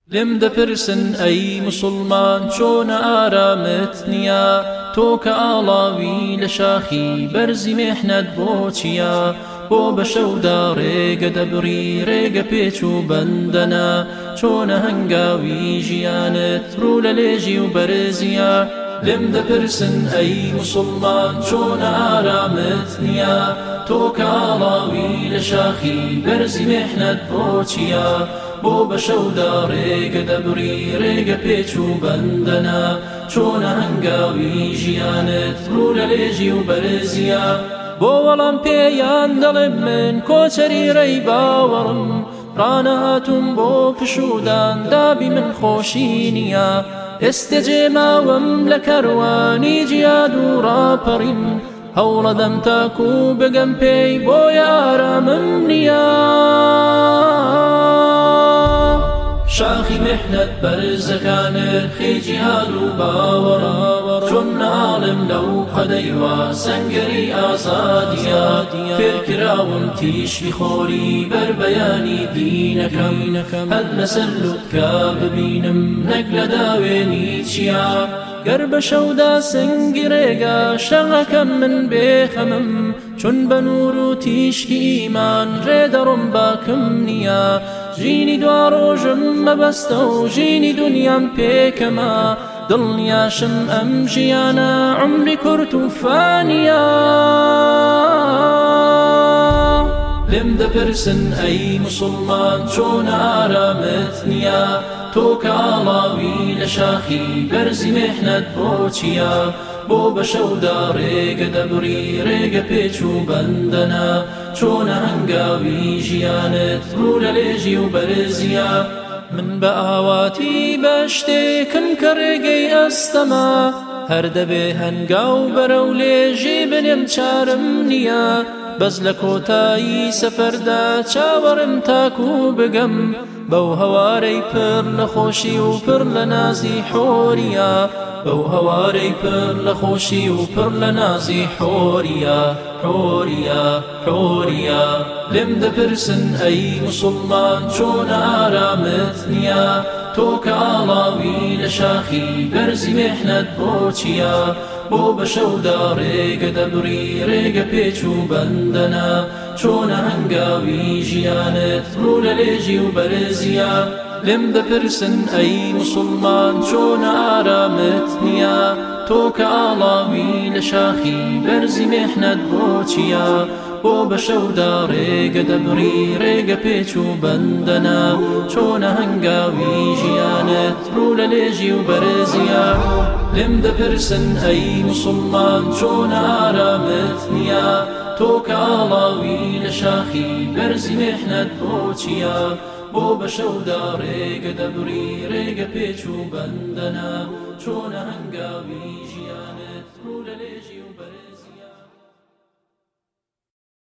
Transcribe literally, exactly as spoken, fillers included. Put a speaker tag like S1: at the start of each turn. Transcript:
S1: لێم دەپرسن ئەی موسڵمان چۆنە ئارامت نییە تۆ کە ئاڵاوی لە شاخی بەرزی مێحنەت بۆ چییە بۆ بە شەودا ڕێگە دەبڕی ڕێگە پێچ و بەندەنە چۆنە هەنگاوی ژیانت ڕوو لە لێژی و بەرزیە لێم دەپرسن ئەی موسڵمان چۆنە ئارامت نییە تۆ کە ئاڵاوی لە شاخی بەرزی مێحنەت بۆ چییە بۆ بە شەودا ڕێگە دەبڕی ڕێگە پێچ و بەندەنە چۆنە هەنگاوی ژیانت ڕوو لە لێژی و بەرزیە بۆ وەڵام پێیان دەڵێم من کۆچەری ڕێی باوەڕم ڕانەهاتوم بۆ پشودان دابی من خۆشی نییە ئێستە جێماوەم لە کەروانی جیاد و ڕاپەڕیم هەوڵەدەم تاکو بگەم پێی بۆیە ئارامم نییە شاخی محنەت بەرزەکانت خێجی هاد و باوەڕە چۆن ناڵم لەو قەدەیوە سەنگەری ئازادیە فێرکراوم تیشی خۆری بەربەیانی دینەکەم هەر لەسەر لوتکە ببینم نەک لە داوێنی چییە گەر بە شەودا سنگی ڕێگە شەڕەکەم من بێخەمم چون بە نور و تیشکی ئیمان ڕێدەڕۆم باکم نییە ژینی دوا ڕۆژم مەبەستە و ژینی دونیام پێکەمە دڵنیاشم ئەم ژیانە عمری کورت و فانیە لێم دەپرسن ئەی موسڵمان چۆنە ئارامت نییە تۆ کە ئاڵاوی لە شاخی بەرزی مێحنەت بۆ چییە بۆ بە شەودا ڕێگە دەبڕی ڕێگە پێچ و بەندەنە چۆنە هەنگاوی ژیانت ڕوو لە لێژی و بەرزیە من بە ئاواتی بە شتێکم کە ڕێگەی ئەستەما هەر دەبێ هەنگاو بەرەو لێژی بنێم چارم نییە بەس لە کۆتایی سەفەردا چاوەڕم تاکو بگەم بەو هەوارەی پڕ لە خۆشی و پڕ لە نازی حۆریە بەو هەوارەی پڕ لە خۆشی و پڕ لە نازی حۆریە حۆریە حۆریە لێم دەپرسن ئەی موسڵمان چۆنە ئارامت نییە تۆ کە ئاڵاوی لە شاخی بەرزی مێحنەت بۆ چییە بۆ بە شەودا ڕێگە دەبڕی ڕێگە پێچ و بەندەنە چۆنە هەنگاوی ژیانت ڕوو لە لێژی و بەرزیە لێم دەپرسن ئەی موسڵمان چۆنە ئارامت نییە تۆ کە ئاڵاوی لە شاخی بەرزی مێحنەت بۆ چییە بۆ بە شەودا ڕێگە دەبڕی ڕێگە پێچ و بەندەنە چۆنە هەنگاوی ژیانت ڕوو لە لێژی و بەرزیە لێم دەپرسن ئەی موسڵمان چۆنە ئارامت نییە تۆ کە ئاڵاوی لە شاخی بەرزی مێحنەت بۆ چییە بۆ بە شەودا ڕێگە دەبڕی ڕێگە پێچ و بەندەنە چۆنە هەنگاوی ژیانت ڕوو لە لێژی و بەرزیە